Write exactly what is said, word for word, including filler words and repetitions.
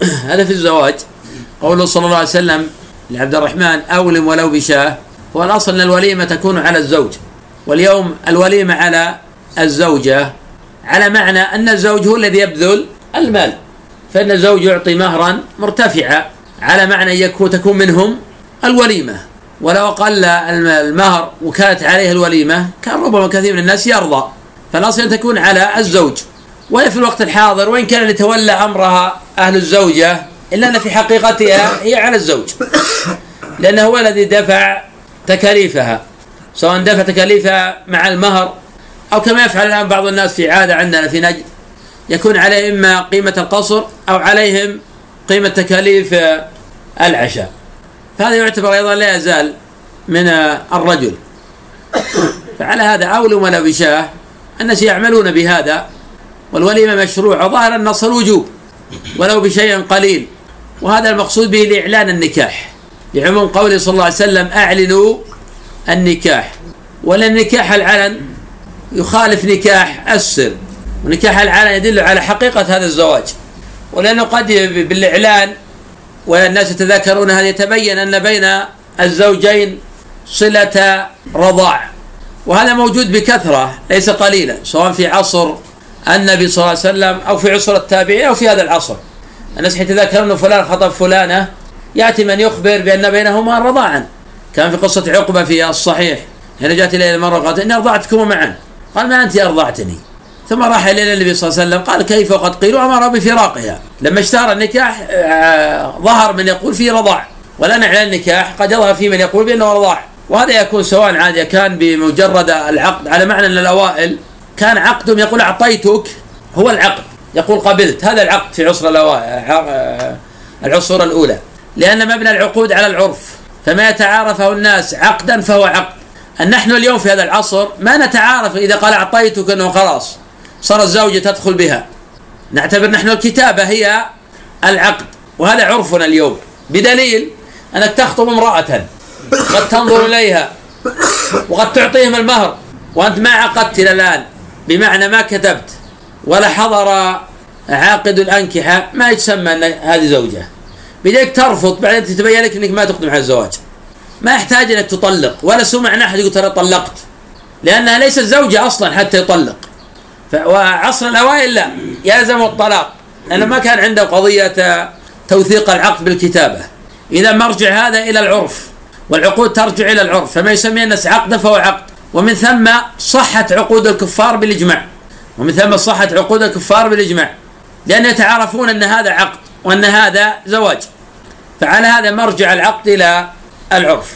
هذا في الزواج. قوله صلى الله عليه وسلم لعبد الرحمن أولم ولو بشاه، هو الأصل أن الوليمة تكون على الزوج، واليوم الوليمة على الزوجة، على معنى أن الزوج هو الذي يبذل المال، فإن الزوج يعطي مهرا مرتفعا على معنى يكون تكون منهم الوليمة. ولو قل المهر وكانت عليه الوليمة كان ربما كثير من الناس يرضى، فالأصل أن تكون على الزوج. وهي في الوقت الحاضر وإن كان يتولى أمرها أهل الزوجة إلا أن في حقيقتها هي على الزوج، لأنه هو الذي دفع تكاليفها، سواء دفع تكاليفها مع المهر أو كما يفعل الآن بعض الناس في عادة عندنا في نجد، يكون عليهم إما قيمة القصر أو عليهم قيمة تكاليف العشاء، فهذا يعتبر أيضا لا يزال من الرجل. فعلى هذا أولم ولا بشاه الناس يعملون بهذا، والوليمة مشروع وظاهر النص الوجوب ولو بشيء قليل، وهذا المقصود به لإعلان النكاح، لعموم قوله صلى الله عليه وسلم أعلنوا النكاح. ولأن نكاح العلن يخالف نكاح السر، ونكاح العلن يدل على حقيقة هذا الزواج، ولأنه قد بالإعلان والناس يتذاكرون هذا يتبين أن بين الزوجين صلة رضاع، وهذا موجود بكثرة ليس قليلا، سواء في عصر النبي صلى الله عليه وسلم أو في عصر التابعين أو في هذا العصر. الناس يتذاكرون أن فلان خطب فلانة، يأتي من يخبر بأن بينهما رضاعا، كان في قصة عقبة في الصحيح هنا جاءت إليه المرة قالت إني أرضعتكما معا، قال ما أنت أرضعتني، ثم راح إلى النبي صلى الله عليه وسلم قال كيف وقد قيل وأمر بفراقها. لما اشتهر النكاح ظهر من يقول فيه رضاع، والآن إعلان النكاح قد يظهر فيه من يقول بأنه رضاع، وهذا يكون سواء عادي كان بمجرد العقد، على معنى أن الأوائل كان عقدهم يقول أعطيتك هو العقد، يقول قبلت، هذا العقد في عصر العصور الأولى، لأن مبنى العقود على العرف، فما يتعارفه الناس عقدا فهو عقد. أن نحن اليوم في هذا العصر ما نتعارف إذا قال أعطيتك أنه خلاص صار الزوجة تدخل بها، نعتبر نحن الكتابة هي العقد، وهذا عرفنا اليوم، بدليل أنك تخطب امرأة قد تنظر إليها وقد تعطيهم المهر وأنت ما عقدت إلى الآن، بمعنى ما كتبت ولا حضر عاقد الأنكحة، ما يتسمى أن هذه زوجة، بديك ترفض بعدين تتبين لك أنك ما تقدم على الزواج، ما يحتاج أنك تطلق، ولا سمعنا أحد يقول ترى طلقت، لأنها ليست زوجة أصلا حتى يطلق. وعصر الأوائل لا يلزم الطلاق، لأنه ما كان عنده قضية توثيق العقد بالكتابة. إذا مرجع هذا إلى العرف، والعقود ترجع إلى العرف، فما يسمي الناس عقدا فهو عقد. ومن ثم صحت عقود الكفار بالإجماع، ومن ثم صحت عقود الكفار بالإجماع، لأن يتعارفون أن هذا عقد وأن هذا زواج، فعلى هذا مرجع العقد إلى العرف.